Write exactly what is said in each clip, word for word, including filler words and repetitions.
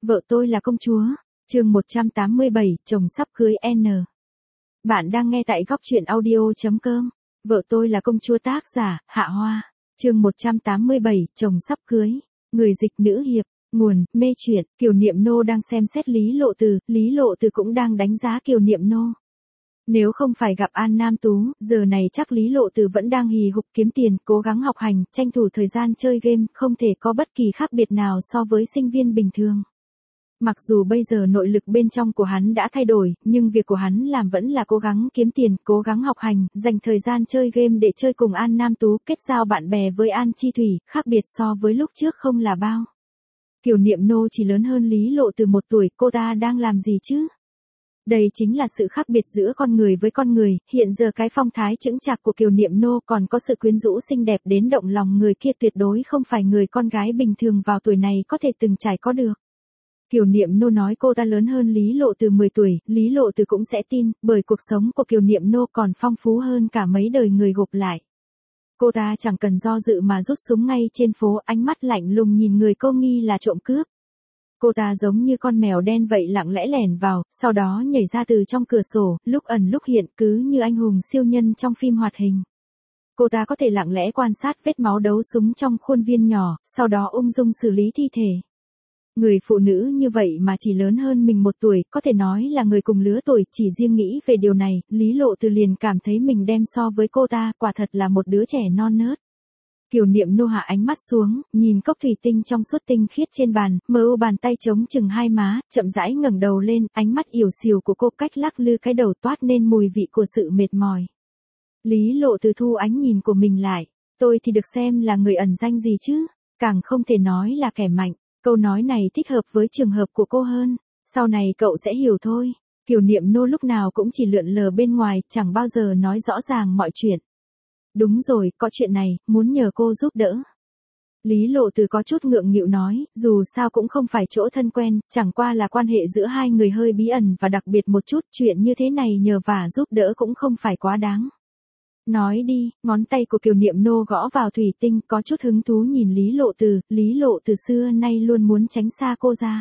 Vợ tôi là công chúa. Chương một trăm tám mươi bảy, chồng sắp cưới N. Bạn đang nghe tại góc truyện audio chấm com. Vợ tôi là công chúa, tác giả Hạ Hoa. Chương một trăm tám mươi bảy, chồng sắp cưới. Người dịch nữ hiệp. Nguồn: Mê truyện. Kiều Niệm Nô đang xem xét Lý Lộ Từ, Lý Lộ Từ cũng đang đánh giá Kiều Niệm Nô. Nếu không phải gặp An Nam Tú, giờ này chắc Lý Lộ Từ vẫn đang hì hục kiếm tiền, cố gắng học hành, tranh thủ thời gian chơi game, không thể có bất kỳ khác biệt nào so với sinh viên bình thường. Mặc dù bây giờ nội lực bên trong của hắn đã thay đổi, nhưng việc của hắn làm vẫn là cố gắng kiếm tiền, cố gắng học hành, dành thời gian chơi game để chơi cùng An Nam Tú, kết giao bạn bè với An Chi Thủy, khác biệt so với lúc trước không là bao. Kiều Niệm Nô chỉ lớn hơn Lý Lộ Từ một tuổi, cô ta đang làm gì chứ? Đây chính là sự khác biệt giữa con người với con người, hiện giờ cái phong thái chững chạc của Kiều Niệm Nô còn có sự quyến rũ xinh đẹp đến động lòng người kia tuyệt đối không phải người con gái bình thường vào tuổi này có thể từng trải có được. Kiều Niệm Nô nói cô ta lớn hơn Lý Lộ Từ mười tuổi, Lý Lộ Từ cũng sẽ tin, bởi cuộc sống của Kiều Niệm Nô còn phong phú hơn cả mấy đời người gộp lại. Cô ta chẳng cần do dự mà rút súng ngay trên phố, ánh mắt lạnh lùng nhìn người cô nghi là trộm cướp. Cô ta giống như con mèo đen vậy, lặng lẽ lẻn vào, sau đó nhảy ra từ trong cửa sổ, lúc ẩn lúc hiện, cứ như anh hùng siêu nhân trong phim hoạt hình. Cô ta có thể lặng lẽ quan sát vết máu đấu súng trong khuôn viên nhỏ, sau đó ung dung xử lý thi thể. Người phụ nữ như vậy mà chỉ lớn hơn mình một tuổi, có thể nói là người cùng lứa tuổi, chỉ riêng nghĩ về điều này, Lý Lộ Từ liền cảm thấy mình đem so với cô ta, quả thật là một đứa trẻ non nớt. Kiều Niệm Nô hạ ánh mắt xuống, nhìn cốc thủy tinh trong suốt tinh khiết trên bàn, mờ u bàn tay chống chừng hai má, chậm rãi ngẩng đầu lên, ánh mắt yểu xìu của cô cách lắc lư cái đầu toát nên mùi vị của sự mệt mỏi. Lý Lộ Từ thu ánh nhìn của mình lại, tôi thì được xem là người ẩn danh gì chứ, càng không thể nói là kẻ mạnh. Câu nói này thích hợp với trường hợp của cô hơn, sau này cậu sẽ hiểu thôi. Kiều Niệm Nô lúc nào cũng chỉ lượn lờ bên ngoài, chẳng bao giờ nói rõ ràng mọi chuyện. Đúng rồi, có chuyện này, muốn nhờ cô giúp đỡ. Lý Lộ Từ có chút ngượng nghịu nói, dù sao cũng không phải chỗ thân quen, chẳng qua là quan hệ giữa hai người hơi bí ẩn và đặc biệt một chút, chuyện như thế này nhờ vả giúp đỡ cũng không phải quá đáng. Nói đi, ngón tay của Kiều Niệm Nô gõ vào thủy tinh, có chút hứng thú nhìn Lý Lộ Từ, Lý Lộ Từ xưa nay luôn muốn tránh xa cô ra.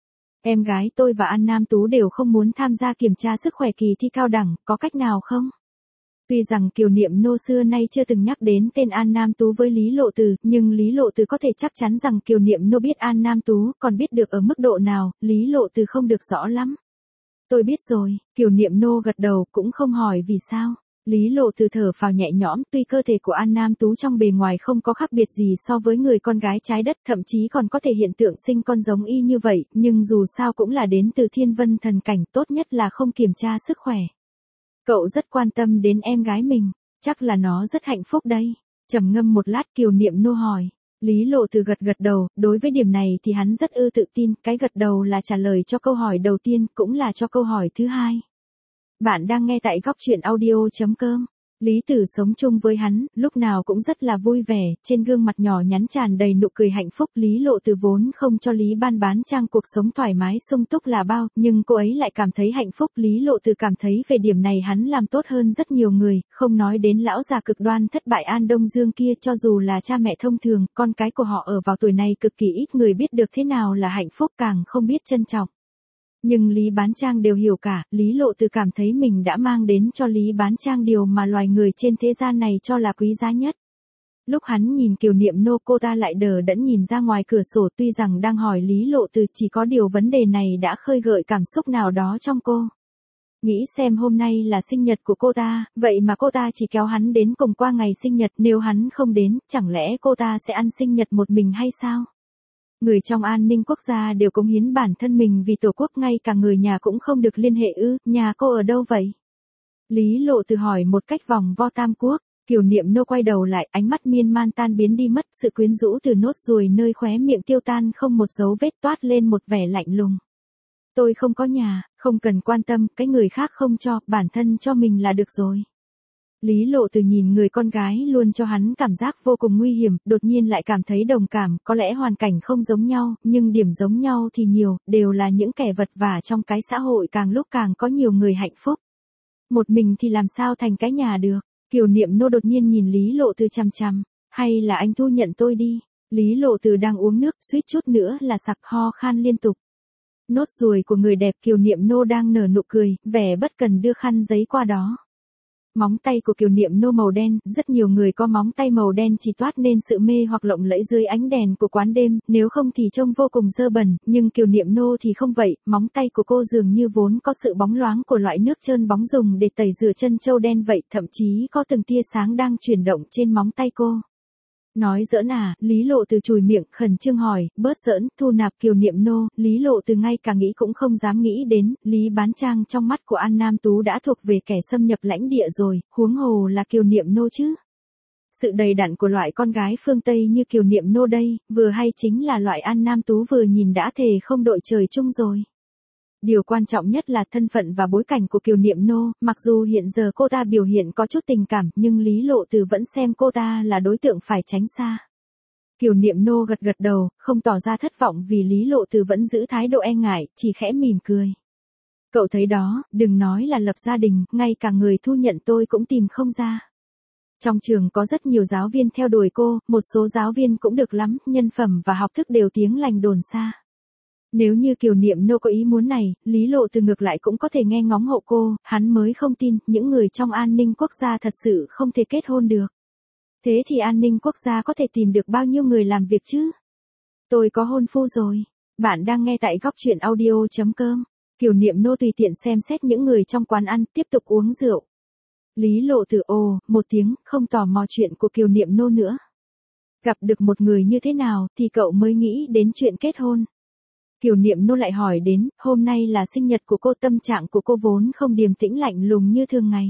Em gái tôi và An Nam Tú đều không muốn tham gia kiểm tra sức khỏe kỳ thi cao đẳng, có cách nào không? Tuy rằng Kiều Niệm Nô xưa nay chưa từng nhắc đến tên An Nam Tú với Lý Lộ Từ, nhưng Lý Lộ Từ có thể chắc chắn rằng Kiều Niệm Nô biết An Nam Tú, còn biết được ở mức độ nào, Lý Lộ Từ không được rõ lắm. Tôi biết rồi, Kiều Niệm Nô gật đầu, cũng không hỏi vì sao. Lý Lộ Từ thở phào nhẹ nhõm, tuy cơ thể của An Nam Tú trong bề ngoài không có khác biệt gì so với người con gái trái đất, thậm chí còn có thể hiện tượng sinh con giống y như vậy, nhưng dù sao cũng là đến từ thiên vân thần cảnh, tốt nhất là không kiểm tra sức khỏe. Cậu rất quan tâm đến em gái mình, chắc là nó rất hạnh phúc đây. Trầm ngâm một lát, Kiều Niệm Nô hỏi. Lý Lộ Từ gật gật đầu, đối với điểm này thì hắn rất ư tự tin, cái gật đầu là trả lời cho câu hỏi đầu tiên, cũng là cho câu hỏi thứ hai. Bạn đang nghe tại góc truyện audio chấm com. Lý Tử sống chung với hắn, lúc nào cũng rất là vui vẻ, trên gương mặt nhỏ nhắn tràn đầy nụ cười hạnh phúc. Lý Lộ Từ vốn không cho Lý Ban bán trang cuộc sống thoải mái sung túc là bao, nhưng cô ấy lại cảm thấy hạnh phúc. Lý Lộ Từ cảm thấy về điểm này hắn làm tốt hơn rất nhiều người, không nói đến lão già cực đoan thất bại An Đông Dương kia, cho dù là cha mẹ thông thường, con cái của họ ở vào tuổi này cực kỳ ít người biết được thế nào là hạnh phúc, càng không biết trân trọng. Nhưng Lý Bán Trang đều hiểu cả, Lý Lộ Từ cảm thấy mình đã mang đến cho Lý Bán Trang điều mà loài người trên thế gian này cho là quý giá nhất. Lúc hắn nhìn Kiều Niệm Nô, cô ta lại đờ đẫn nhìn ra ngoài cửa sổ, tuy rằng đang hỏi Lý Lộ Từ, chỉ có điều vấn đề này đã khơi gợi cảm xúc nào đó trong cô. Nghĩ xem hôm nay là sinh nhật của cô ta, vậy mà cô ta chỉ kéo hắn đến cùng qua ngày sinh nhật, nếu hắn không đến, chẳng lẽ cô ta sẽ ăn sinh nhật một mình hay sao? Người trong an ninh quốc gia đều cống hiến bản thân mình vì tổ quốc, ngay cả người nhà cũng không được liên hệ ư, nhà cô ở đâu vậy? Lý Lộ Từ hỏi một cách vòng vo tam quốc. Kiều Niệm Nô quay đầu lại, ánh mắt miên man tan biến đi mất, sự quyến rũ từ nốt ruồi nơi khóe miệng tiêu tan không một dấu vết, toát lên một vẻ lạnh lùng. Tôi không có nhà, không cần quan tâm, cái người khác không cho, bản thân cho mình là được rồi. Lý Lộ Từ nhìn người con gái luôn cho hắn cảm giác vô cùng nguy hiểm, đột nhiên lại cảm thấy đồng cảm, có lẽ hoàn cảnh không giống nhau, nhưng điểm giống nhau thì nhiều, đều là những kẻ vật vã trong cái xã hội càng lúc càng có nhiều người hạnh phúc. Một mình thì làm sao thành cái nhà được? Kiều Niệm Nô đột nhiên nhìn Lý Lộ Từ chằm chằm, hay là anh thu nhận tôi đi? Lý Lộ Từ đang uống nước, suýt chút nữa là sặc, ho khan liên tục. Nốt ruồi của người đẹp Kiều Niệm Nô đang nở nụ cười, vẻ bất cần đưa khăn giấy qua đó. Móng tay của Kiều Niệm Nô màu đen, rất nhiều người có móng tay màu đen chỉ toát nên sự mê hoặc lộng lẫy dưới ánh đèn của quán đêm, nếu không thì trông vô cùng dơ bẩn, nhưng Kiều Niệm Nô thì không vậy, móng tay của cô dường như vốn có sự bóng loáng của loại nước trơn bóng dùng để tẩy rửa chân trâu đen vậy, thậm chí có từng tia sáng đang chuyển động trên móng tay cô. Nói giỡn à, Lý Lộ Từ chùi miệng, khẩn trương hỏi, bớt giỡn, thu nạp Kiều Niệm Nô, Lý Lộ Từ ngay cả nghĩ cũng không dám nghĩ đến, Lý Bán Trang trong mắt của An Nam Tú đã thuộc về kẻ xâm nhập lãnh địa rồi, huống hồ là Kiều Niệm Nô chứ. Sự đầy đặn của loại con gái phương Tây như Kiều Niệm Nô đây, vừa hay chính là loại An Nam Tú vừa nhìn đã thề không đội trời chung rồi. Điều quan trọng nhất là thân phận và bối cảnh của Kiều Niệm Nô, mặc dù hiện giờ cô ta biểu hiện có chút tình cảm, nhưng Lý Lộ Từ vẫn xem cô ta là đối tượng phải tránh xa. Kiều Niệm Nô gật gật đầu, không tỏ ra thất vọng vì Lý Lộ Từ vẫn giữ thái độ e ngại, chỉ khẽ mỉm cười. Cậu thấy đó, đừng nói là lập gia đình, ngay cả người thu nhận tôi cũng tìm không ra. Trong trường có rất nhiều giáo viên theo đuổi cô, một số giáo viên cũng được lắm, nhân phẩm và học thức đều tiếng lành đồn xa. Nếu như Kiều Niệm Nô có ý muốn này, Lý Lộ Từ ngược lại cũng có thể nghe ngóng hộ cô, hắn mới không tin, những người trong an ninh quốc gia thật sự không thể kết hôn được. Thế thì an ninh quốc gia có thể tìm được bao nhiêu người làm việc chứ? Tôi có hôn phu rồi. Bạn đang nghe tại góc truyện audio chấm com. Kiều Niệm Nô tùy tiện xem xét những người trong quán ăn, tiếp tục uống rượu. Lý Lộ Từ ồ, một tiếng, không tò mò chuyện của Kiều Niệm Nô nữa. Gặp được một người như thế nào thì cậu mới nghĩ đến chuyện kết hôn. Kiều Niệm Nô lại hỏi đến, hôm nay là sinh nhật của cô, tâm trạng của cô vốn không điềm tĩnh lạnh lùng như thường ngày.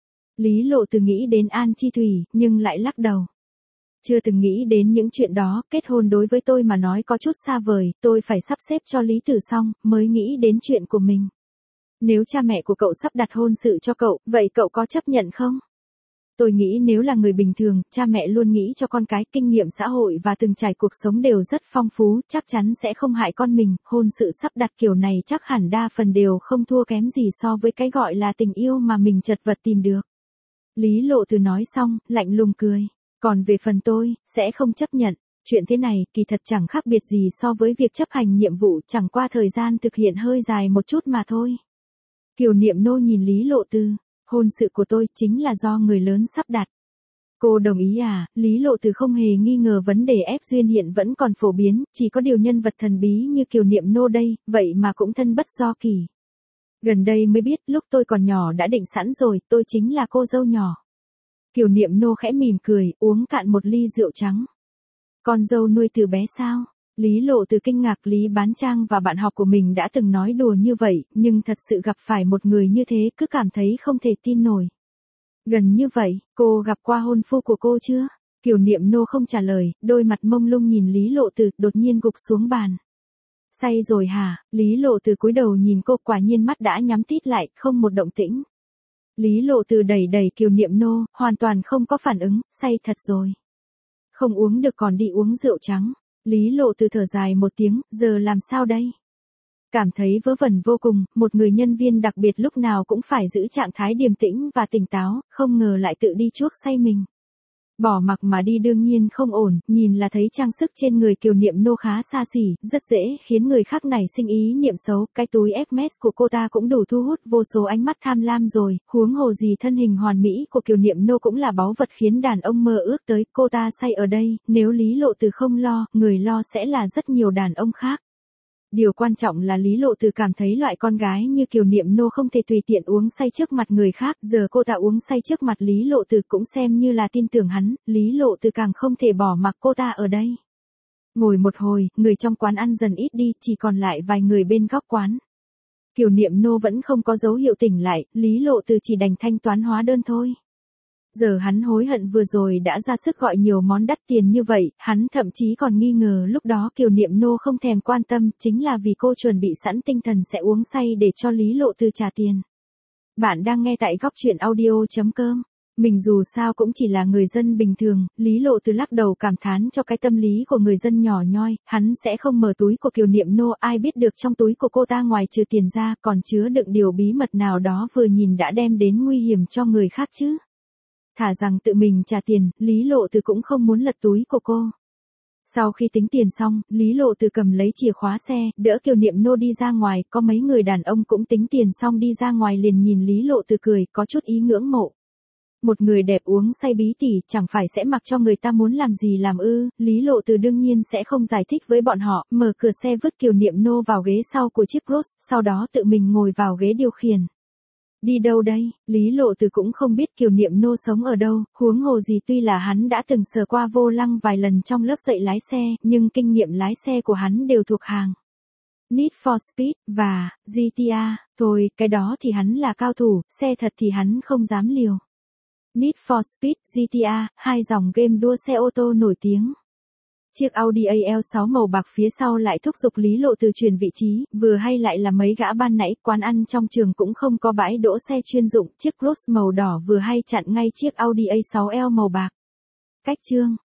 Lý Lộ Từ nghĩ đến An Chi Thủy, nhưng lại lắc đầu. Chưa từng nghĩ đến những chuyện đó, kết hôn đối với tôi mà nói có chút xa vời, tôi phải sắp xếp cho Lý Tử xong, mới nghĩ đến chuyện của mình. Nếu cha mẹ của cậu sắp đặt hôn sự cho cậu, vậy cậu có chấp nhận không? Tôi nghĩ nếu là người bình thường, cha mẹ luôn nghĩ cho con cái, kinh nghiệm xã hội và từng trải cuộc sống đều rất phong phú, chắc chắn sẽ không hại con mình, hôn sự sắp đặt kiểu này chắc hẳn đa phần đều không thua kém gì so với cái gọi là tình yêu mà mình chật vật tìm được. Lý Lộ Từ nói xong, lạnh lùng cười. Còn về phần tôi, sẽ không chấp nhận. Chuyện thế này, kỳ thật chẳng khác biệt gì so với việc chấp hành nhiệm vụ, chẳng qua thời gian thực hiện hơi dài một chút mà thôi. Kiều Niệm Nô nhìn Lý Lộ Từ. Hôn sự của tôi chính là do người lớn sắp đặt. Cô đồng ý à? Lý Lộ Từ không hề nghi ngờ vấn đề ép duyên hiện vẫn còn phổ biến, chỉ có điều nhân vật thần bí như Kiều Niệm Nô đây, vậy mà cũng thân bất do kỳ. Gần đây mới biết, lúc tôi còn nhỏ đã định sẵn rồi, tôi chính là cô dâu nhỏ. Kiều Niệm Nô khẽ mỉm cười, uống cạn một ly rượu trắng. Con dâu nuôi từ bé sao? Lý Lộ Từ kinh ngạc, Lý Bán Trang và bạn học của mình đã từng nói đùa như vậy, nhưng thật sự gặp phải một người như thế cứ cảm thấy không thể tin nổi. Gần như vậy, cô gặp qua hôn phu của cô chưa? Kiều Niệm Nô không trả lời, đôi mặt mông lung nhìn Lý Lộ Từ, đột nhiên gục xuống bàn. Say rồi hả? Lý Lộ Từ cúi đầu nhìn cô, quả nhiên mắt đã nhắm tít lại, không một động tĩnh. Lý Lộ Từ đẩy đẩy Kiều Niệm Nô, hoàn toàn không có phản ứng, say thật rồi. Không uống được còn đi uống rượu trắng. Lý Lộ Từ thở dài một tiếng, giờ làm sao đây? Cảm thấy vớ vẩn vô cùng, một người nhân viên đặc biệt lúc nào cũng phải giữ trạng thái điềm tĩnh và tỉnh táo, không ngờ lại tự đi chuốc say mình. Bỏ mặc mà đi đương nhiên không ổn, nhìn là thấy trang sức trên người Kiều Niệm Nô khá xa xỉ, rất dễ khiến người khác nảy sinh ý niệm xấu, cái túi Hermes của cô ta cũng đủ thu hút vô số ánh mắt tham lam rồi, huống hồ gì thân hình hoàn mỹ của Kiều Niệm Nô cũng là báu vật khiến đàn ông mơ ước tới, cô ta say ở đây, nếu Lý Lộ Từ không lo, người lo sẽ là rất nhiều đàn ông khác. Điều quan trọng là Lý Lộ Từ cảm thấy loại con gái như Kiều Niệm Nô không thể tùy tiện uống say trước mặt người khác, giờ cô ta uống say trước mặt Lý Lộ Từ cũng xem như là tin tưởng hắn, Lý Lộ Từ càng không thể bỏ mặc cô ta ở đây. Ngồi một hồi, người trong quán ăn dần ít đi, chỉ còn lại vài người bên góc quán. Kiều Niệm Nô vẫn không có dấu hiệu tỉnh lại, Lý Lộ Từ chỉ đành thanh toán hóa đơn thôi. Giờ hắn hối hận vừa rồi đã ra sức gọi nhiều món đắt tiền như vậy, hắn thậm chí còn nghi ngờ lúc đó Kiều Niệm Nô không thèm quan tâm, chính là vì cô chuẩn bị sẵn tinh thần sẽ uống say để cho Lý Lộ Từ trả tiền. Bạn đang nghe tại góc truyện audio chấm com. Mình dù sao cũng chỉ là người dân bình thường, Lý Lộ Từ lắc đầu cảm thán cho cái tâm lý của người dân nhỏ nhoi, hắn sẽ không mở túi của Kiều Niệm Nô, ai biết được trong túi của cô ta ngoài trừ tiền ra còn chứa đựng điều bí mật nào đó vừa nhìn đã đem đến nguy hiểm cho người khác chứ. Thả rằng tự mình trả tiền, Lý Lộ Từ cũng không muốn lật túi của cô. Sau khi tính tiền xong, Lý Lộ Từ cầm lấy chìa khóa xe, đỡ Kiều Niệm Nô đi ra ngoài, có mấy người đàn ông cũng tính tiền xong đi ra ngoài liền nhìn Lý Lộ Từ cười, có chút ý ngưỡng mộ. Một người đẹp uống say bí tỉ, chẳng phải sẽ mặc cho người ta muốn làm gì làm ư? Lý Lộ Từ đương nhiên sẽ không giải thích với bọn họ, mở cửa xe vứt Kiều Niệm Nô vào ghế sau của chiếc Rolls, sau đó tự mình ngồi vào ghế điều khiển. Đi đâu đây? Lý Lộ Từ cũng không biết Kiều Niệm Nô sống ở đâu, huống hồ gì tuy là hắn đã từng sờ qua vô lăng vài lần trong lớp dạy lái xe, nhưng kinh nghiệm lái xe của hắn đều thuộc hàng Need for Speed và giê tê a, thôi, cái đó thì hắn là cao thủ, xe thật thì hắn không dám liều. Need for Speed, giê tê a, hai dòng game đua xe ô tô nổi tiếng. Chiếc Audi A L sáu màu bạc phía sau lại thúc giục Lý Lộ Từ chuyển vị trí, vừa hay lại là mấy gã ban nãy, quán ăn trong trường cũng không có bãi đỗ xe chuyên dụng, chiếc Rolls màu đỏ vừa hay chặn ngay chiếc Audi A sáu L màu bạc. Cách chương